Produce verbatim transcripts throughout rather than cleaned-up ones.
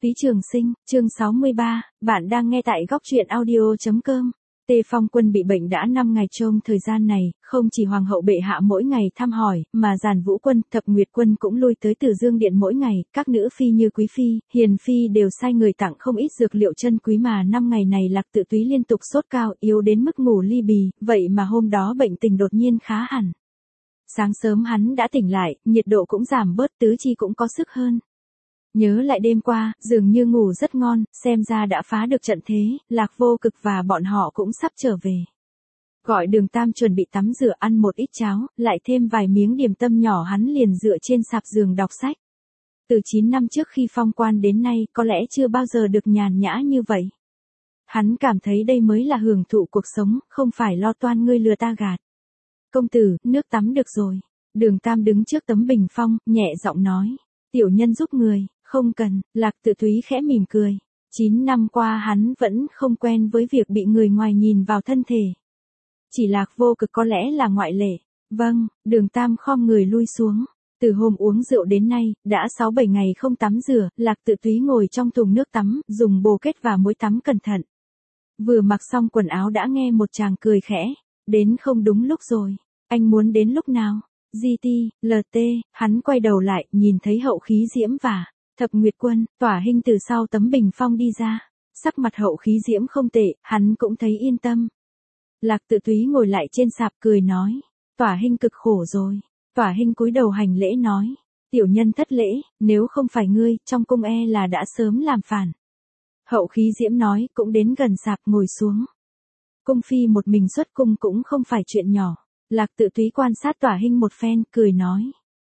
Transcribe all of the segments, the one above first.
Phí Trường Sinh, chương sáu mươi ba, bạn đang nghe tại góc truyện audio chấm com. Tề Phong Quân bị bệnh đã năm ngày. Trong thời gian này, không chỉ Hoàng hậu bệ hạ mỗi ngày thăm hỏi, mà Giản Vũ Quân, Thập Nguyệt Quân cũng lui tới Từ Dương Điện mỗi ngày, các nữ phi như Quý Phi, Hiền Phi đều sai người tặng không ít dược liệu chân quý mà năm ngày này Lạc Tự Túy liên tục sốt cao, yếu đến mức ngủ ly bì, vậy mà hôm đó bệnh tình đột nhiên khá hẳn. Sáng sớm hắn đã tỉnh lại, nhiệt độ cũng giảm bớt, tứ chi cũng có sức hơn. Nhớ lại đêm qua, dường như ngủ rất ngon, xem ra đã phá được trận thế, Lạc Vô Cực và bọn họ cũng sắp trở về. Gọi Đường Tam chuẩn bị tắm rửa ăn một ít cháo, lại thêm vài miếng điểm tâm nhỏ, hắn liền dựa trên sạp giường đọc sách. Từ chín năm trước khi phong quan đến nay, có lẽ chưa bao giờ được nhàn nhã như vậy. Hắn cảm thấy đây mới là hưởng thụ cuộc sống, không phải lo toan ngươi lừa ta gạt. Công tử, nước tắm được rồi. Đường Tam đứng trước tấm bình phong, nhẹ giọng nói. Tiểu nhân giúp người. Không cần, Lạc Tự Túy khẽ mỉm cười. Chín năm qua hắn vẫn không quen với việc bị người ngoài nhìn vào thân thể. Chỉ Lạc Vô Cực có lẽ là ngoại lệ. Vâng, Đường Tam khom người lui xuống. Từ hôm uống rượu đến nay, đã sáu bảy ngày không tắm rửa, Lạc Tự Túy ngồi trong thùng nước tắm, dùng bồ kết và muối tắm cẩn thận. Vừa mặc xong quần áo đã nghe một chàng cười khẽ. Đến không đúng lúc rồi. Anh muốn đến lúc nào? giê tê, lờ tê, hắn quay đầu lại, nhìn thấy Hậu Khí Diễm và Thập Nguyệt Quân, Tỏa Hinh từ sau tấm bình phong đi ra. Sắc mặt Hậu Khí Diễm không tệ, hắn cũng thấy yên tâm. Lạc Tự Túy ngồi lại trên sạp cười nói. Tỏa Hinh cực khổ rồi. Tỏa Hinh cúi đầu hành lễ nói. Tiểu nhân thất lễ, nếu không phải ngươi, trong cung e là đã sớm làm phản. Hậu Khí Diễm nói, cũng đến gần sạp ngồi xuống. Cung phi một mình xuất cung cũng không phải chuyện nhỏ. Lạc Tự Túy quan sát Tỏa Hinh một phen, cười nói.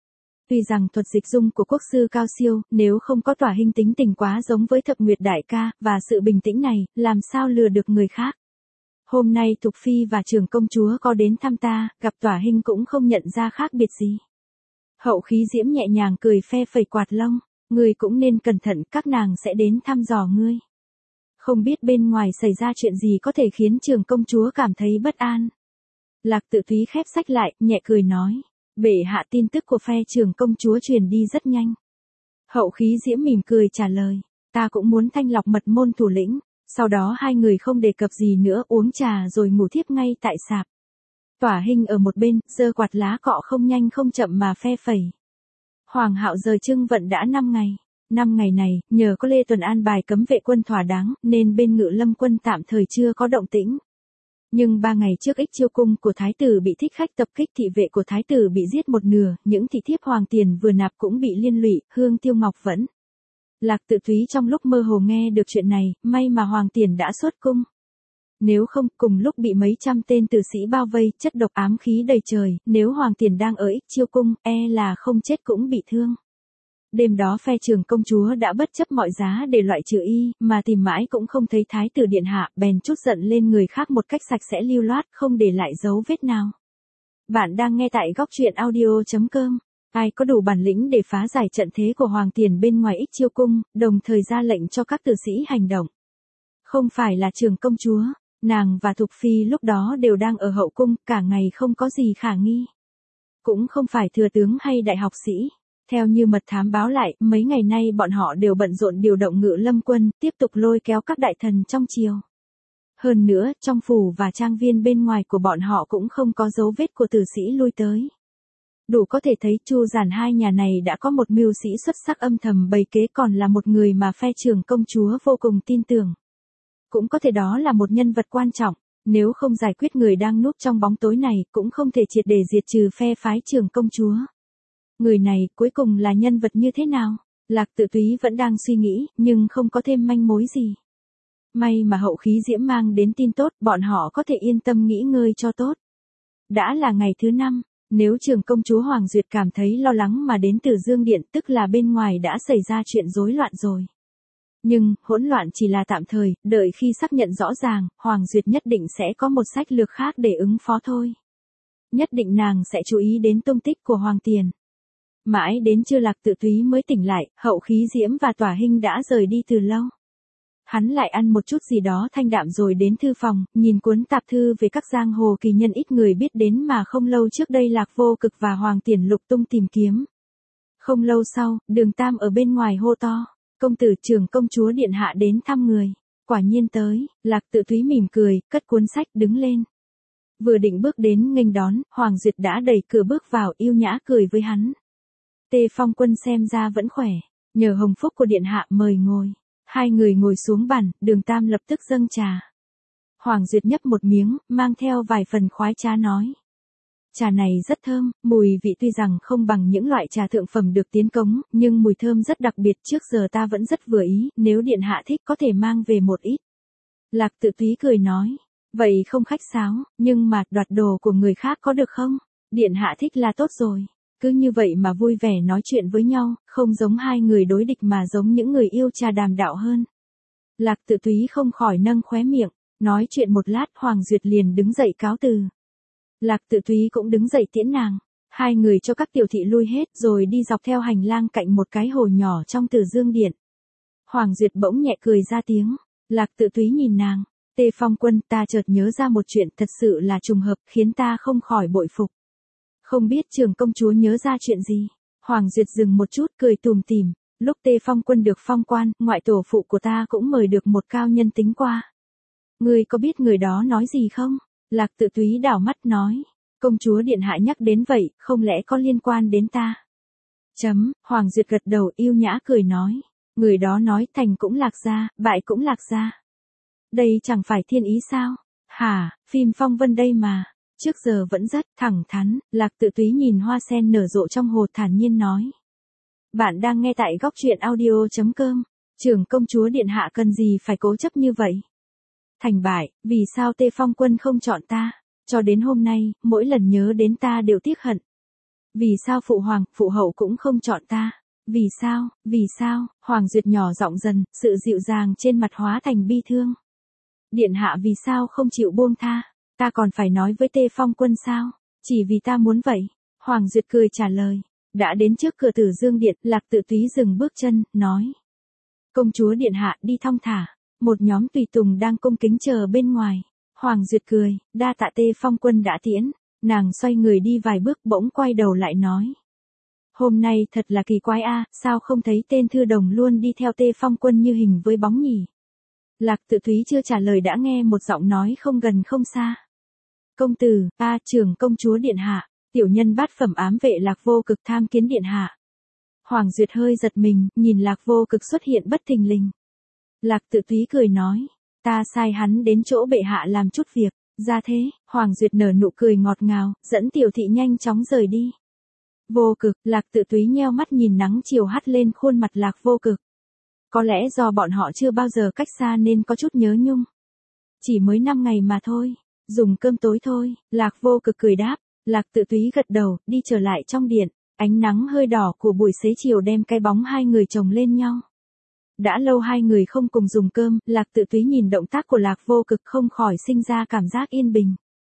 Tuy rằng thuật dịch dung của quốc sư cao siêu, nếu không có Tỏa Hinh tính tình quá giống với Thập Nguyệt đại ca, và sự bình tĩnh này, làm sao lừa được người khác. Hôm nay Thục Phi và Trưởng công chúa có đến thăm ta, gặp Tỏa Hinh cũng không nhận ra khác biệt gì. Hậu Khí Diễm nhẹ nhàng cười phe phẩy quạt lông, ngươi cũng nên cẩn thận, các nàng sẽ đến thăm dò ngươi. Không biết bên ngoài xảy ra chuyện gì có thể khiến Trưởng công chúa cảm thấy bất an. Lạc Tự Túy khép sách lại, nhẹ cười nói. Bệ hạ tin tức của phe Trưởng công chúa truyền đi rất nhanh. Hậu Khí Diễm mỉm cười trả lời. Ta cũng muốn thanh lọc mật môn thủ lĩnh. Sau đó hai người không đề cập gì nữa, uống trà rồi ngủ thiếp ngay tại sạp. Tỏa Hinh ở một bên, giơ quạt lá cọ không nhanh không chậm mà phe phẩy. Hoàng hạo rời Trưng Vận đã năm ngày. Năm ngày này, nhờ có Lê Tuần an bài cấm vệ quân thỏa đáng, nên bên Ngự Lâm quân tạm thời chưa có động tĩnh. Nhưng ba ngày trước Ích Chiêu cung của thái tử bị thích khách tập kích, thị vệ của thái tử bị giết một nửa, những thị thiếp hoàng tiền vừa nạp cũng bị liên lụy, Hương Tiêu Ngọc vẫn. Lạc Tự Túy trong lúc mơ hồ nghe được chuyện này, may mà hoàng tiền đã xuất cung. Nếu không, cùng lúc bị mấy trăm tên tử sĩ bao vây, chất độc ám khí đầy trời, nếu hoàng tiền đang ở Ích Chiêu cung, e là không chết cũng bị thương. Đêm đó phe Trưởng công chúa đã bất chấp mọi giá để loại trừ y, mà tìm mãi cũng không thấy thái tử điện hạ, bèn trút giận lên người khác một cách sạch sẽ lưu loát, không để lại dấu vết nào. Bạn đang nghe tại góc truyện audio chấm com. Ai có đủ bản lĩnh để phá giải trận thế của hoàng tiền bên ngoài Ích Chiêu cung, đồng thời ra lệnh cho các tử sĩ hành động. Không phải là Trưởng công chúa, nàng và Thục Phi lúc đó đều đang ở hậu cung, cả ngày không có gì khả nghi. Cũng không phải thừa tướng hay đại học sĩ. Theo như mật thám báo lại, mấy ngày nay bọn họ đều bận rộn điều động Ngự Lâm quân, tiếp tục lôi kéo các đại thần trong triều. Hơn nữa, trong phủ và trang viên bên ngoài của bọn họ cũng không có dấu vết của tử sĩ lui tới. Đủ có thể thấy Chu Giản hai nhà này đã có một mưu sĩ xuất sắc âm thầm bày kế, còn là một người mà phe Trưởng công chúa vô cùng tin tưởng. Cũng có thể đó là một nhân vật quan trọng, nếu không giải quyết người đang núp trong bóng tối này, cũng không thể triệt để diệt trừ phe phái Trưởng công chúa. Người này cuối cùng là nhân vật như thế nào? Lạc Tự Túy vẫn đang suy nghĩ, nhưng không có thêm manh mối gì. May mà Hậu Khí Diễm mang đến tin tốt, bọn họ có thể yên tâm nghỉ ngơi cho tốt. Đã là ngày thứ năm, nếu Trưởng công chúa Hoàng Duyệt cảm thấy lo lắng mà đến Từ Dương Điện, tức là bên ngoài đã xảy ra chuyện rối loạn rồi. Nhưng, hỗn loạn chỉ là tạm thời, đợi khi xác nhận rõ ràng, Hoàng Duyệt nhất định sẽ có một sách lược khác để ứng phó thôi. Nhất định nàng sẽ chú ý đến tung tích của Hoàng Tiền. Mãi đến trưa Lạc Tự Túy mới tỉnh lại, Hậu Khí Diễm và Tỏa Hinh đã rời đi từ lâu. Hắn lại ăn một chút gì đó thanh đạm rồi đến thư phòng, nhìn cuốn tạp thư về các giang hồ kỳ nhân ít người biết đến mà không lâu trước đây Lạc Vô Cực và Hoàng Tiền lục tung tìm kiếm. Không lâu sau, Đường Tam ở bên ngoài hô to. Công tử trưởng công chúa điện hạ đến thăm người. Quả nhiên tới, Lạc Tự Túy mỉm cười, cất cuốn sách đứng lên. Vừa định bước đến nghênh đón, Hoàng Duyệt đã đẩy cửa bước vào, yêu nhã cười với hắn. Tề Phong Quân xem ra vẫn khỏe, nhờ hồng phúc của điện hạ mời ngồi. Hai người ngồi xuống bàn, Đường Tam lập tức dâng trà. Hoàng Duyệt nhấp một miếng, mang theo vài phần khoái trá nói. Trà này rất thơm, mùi vị tuy rằng không bằng những loại trà thượng phẩm được tiến cống, nhưng mùi thơm rất đặc biệt, trước giờ ta vẫn rất vừa ý, nếu điện hạ thích có thể mang về một ít. Lạc Tự Túy cười nói, vậy không khách sáo, nhưng mà đoạt đồ của người khác có được không? Điện hạ thích là tốt rồi. Cứ như vậy mà vui vẻ nói chuyện với nhau, không giống hai người đối địch mà giống những người yêu trà đàm đạo hơn. Lạc Tự Túy không khỏi nâng khóe miệng, nói chuyện một lát Hoàng Duyệt liền đứng dậy cáo từ. Lạc Tự Túy cũng đứng dậy tiễn nàng. Hai người cho các tiểu thị lui hết rồi đi dọc theo hành lang cạnh một cái hồ nhỏ trong Từ Dương Điện. Hoàng Duyệt bỗng nhẹ cười ra tiếng. Lạc Tự Túy nhìn nàng. Tề Phong Quân, ta chợt nhớ ra một chuyện thật sự là trùng hợp khiến ta không khỏi bội phục. Không biết trưởng công chúa nhớ ra chuyện gì? Hoàng Duyệt dừng một chút cười tùm tìm. Lúc Tề Phong Quân được phong quan, ngoại tổ phụ của ta cũng mời được một cao nhân tính qua. Ngươi có biết người đó nói gì không? Lạc Tự Túy đảo mắt nói. Công chúa điện hạ nhắc đến vậy, không lẽ có liên quan đến ta? Chấm, Hoàng Duyệt gật đầu yêu nhã cười nói. Người đó nói thành cũng lạc gia, bại cũng lạc gia. Đây chẳng phải thiên ý sao? Hả, phim phong vân đây mà. Trước giờ vẫn rất thẳng thắn, Lạc Tự Túy nhìn hoa sen nở rộ trong hồ thản nhiên nói. Bạn đang nghe tại góc truyện audio chấm com. Trưởng công chúa điện hạ cần gì phải cố chấp như vậy? Thành bại, vì sao Tề Phong Quân không chọn ta? Cho đến hôm nay, mỗi lần nhớ đến ta đều tiếc hận. Vì sao phụ hoàng, phụ hậu cũng không chọn ta? Vì sao, vì sao? Hoàng Duyệt nhỏ giọng dần, sự dịu dàng trên mặt hóa thành bi thương. Điện hạ vì sao không chịu buông tha? Ta còn phải nói với Tề Phong Quân sao? Chỉ vì ta muốn vậy. Hoàng Duyệt cười trả lời. Đã đến trước cửa Từ Dương Điện, Lạc Tự Túy dừng bước chân, nói. Công chúa điện hạ đi thong thả. Một nhóm tùy tùng đang cung kính chờ bên ngoài. Hoàng Duyệt cười, đa tạ Tề Phong Quân đã tiễn. Nàng xoay người đi vài bước bỗng quay đầu lại nói. Hôm nay thật là kỳ quái a, sao không thấy tên thư đồng luôn đi theo Tề Phong Quân như hình với bóng nhỉ? Lạc Tự Túy chưa trả lời đã nghe một giọng nói không gần không xa. Công tử, a trưởng công chúa điện hạ, tiểu nhân bát phẩm ám vệ Lạc Vô Cực tham kiến điện hạ. Hoàng Duyệt hơi giật mình, nhìn Lạc Vô Cực xuất hiện bất thình lình. Lạc Tự Túy cười nói, ta sai hắn đến chỗ bệ hạ làm chút việc, ra thế, Hoàng Duyệt nở nụ cười ngọt ngào, dẫn tiểu thị nhanh chóng rời đi. Vô Cực, Lạc Tự Túy nheo mắt nhìn nắng chiều hắt lên khuôn mặt Lạc Vô Cực. Có lẽ do bọn họ chưa bao giờ cách xa nên có chút nhớ nhung. Chỉ mới năm ngày mà thôi, dùng cơm tối thôi, Lạc Vô Cực cười đáp, Lạc Tự Túy gật đầu, đi trở lại trong điện, ánh nắng hơi đỏ của buổi xế chiều đem cái bóng hai người chồng lên nhau. Đã lâu hai người không cùng dùng cơm, Lạc Tự Túy nhìn động tác của Lạc Vô Cực không khỏi sinh ra cảm giác yên bình.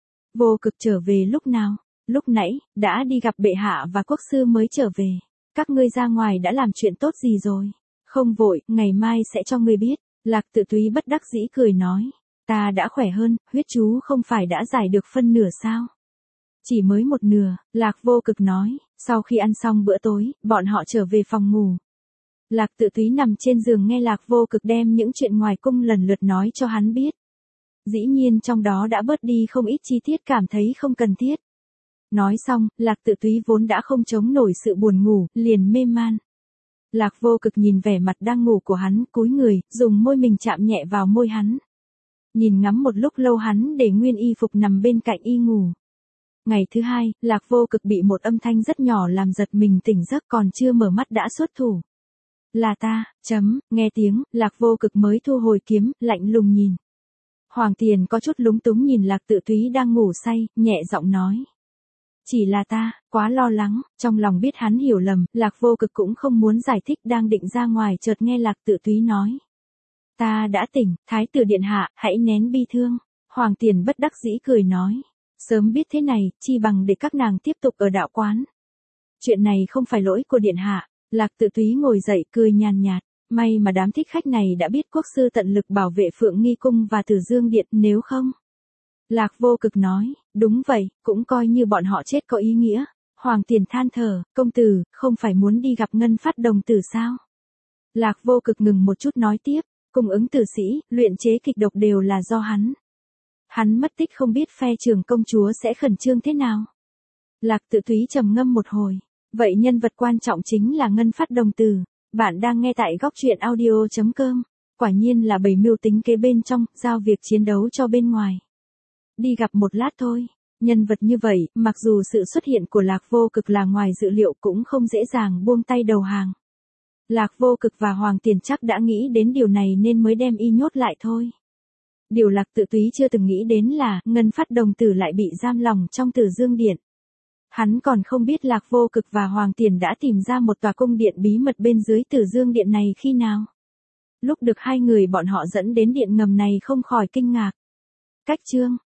Vô Cực trở về lúc nào? Lúc nãy, đã đi gặp bệ hạ và quốc sư mới trở về. Các ngươi ra ngoài đã làm chuyện tốt gì rồi? Không vội, ngày mai sẽ cho ngươi biết. Lạc Tự Túy bất đắc dĩ cười nói. Ta đã khỏe hơn, huyết chú không phải đã giải được phân nửa sao? Chỉ mới một nửa, Lạc Vô Cực nói. Sau khi ăn xong bữa tối, bọn họ trở về phòng ngủ. Lạc Tự Túy nằm trên giường nghe Lạc Vô Cực đem những chuyện ngoài cung lần lượt nói cho hắn biết. Dĩ nhiên trong đó đã bớt đi không ít chi tiết cảm thấy không cần thiết. Nói xong, Lạc Tự Túy vốn đã không chống nổi sự buồn ngủ, liền mê man. Lạc Vô Cực nhìn vẻ mặt đang ngủ của hắn, cúi người, dùng môi mình chạm nhẹ vào môi hắn. Nhìn ngắm một lúc lâu hắn để nguyên y phục nằm bên cạnh y ngủ. Ngày thứ hai, Lạc Vô Cực bị một âm thanh rất nhỏ làm giật mình tỉnh giấc còn chưa mở mắt đã xuất thủ. Là ta, chấm, nghe tiếng, Lạc Vô Cực mới thu hồi kiếm, lạnh lùng nhìn. Hoàng Tiền có chút lúng túng nhìn Lạc Tự Túy đang ngủ say, nhẹ giọng nói. Chỉ là ta, quá lo lắng, trong lòng biết hắn hiểu lầm, Lạc Vô Cực cũng không muốn giải thích đang định ra ngoài chợt nghe Lạc Tự Túy nói. Ta đã tỉnh, Thái tử điện hạ, hãy nén bi thương. Hoàng Tiền bất đắc dĩ cười nói. Sớm biết thế này, chi bằng để các nàng tiếp tục ở đạo quán. Chuyện này không phải lỗi của điện hạ. Lạc Tự Túy ngồi dậy cười nhàn nhạt, may mà đám thích khách này đã biết quốc sư tận lực bảo vệ Phượng Nghi Cung và Từ Dương Điện, nếu không. Lạc Vô Cực nói, đúng vậy, cũng coi như bọn họ chết có ý nghĩa. Hoàng Tiền than thở, công tử, không phải muốn đi gặp Ngân Phát đồng tử sao? Lạc Vô Cực ngừng một chút nói tiếp, cung ứng tử sĩ, luyện chế kịch độc đều là do hắn. Hắn mất tích không biết phe trưởng công chúa sẽ khẩn trương thế nào. Lạc Tự Túy trầm ngâm một hồi, vậy nhân vật quan trọng chính là Ngân Phát đồng tử. Bạn đang nghe tại góc truyện audio chấm com. Quả nhiên là bầy mưu tính kế bên trong, giao việc chiến đấu cho bên ngoài. Đi gặp một lát thôi. Nhân vật như vậy, mặc dù sự xuất hiện của Lạc Vô Cực là ngoài dự liệu cũng không dễ dàng buông tay đầu hàng. Lạc Vô Cực và Hoàng Tiền chắc đã nghĩ đến điều này nên mới đem y nhốt lại thôi. Điều Lạc Tự Túy chưa từng nghĩ đến là Ngân Phát đồng tử lại bị giam lỏng trong Tử Dương Điện. Hắn còn không biết Lạc Vô Cực và Hoàng Tiền đã tìm ra một tòa cung điện bí mật bên dưới Tử Dương Điện này khi nào. Lúc được hai người bọn họ dẫn đến điện ngầm này không khỏi kinh ngạc. Cách chương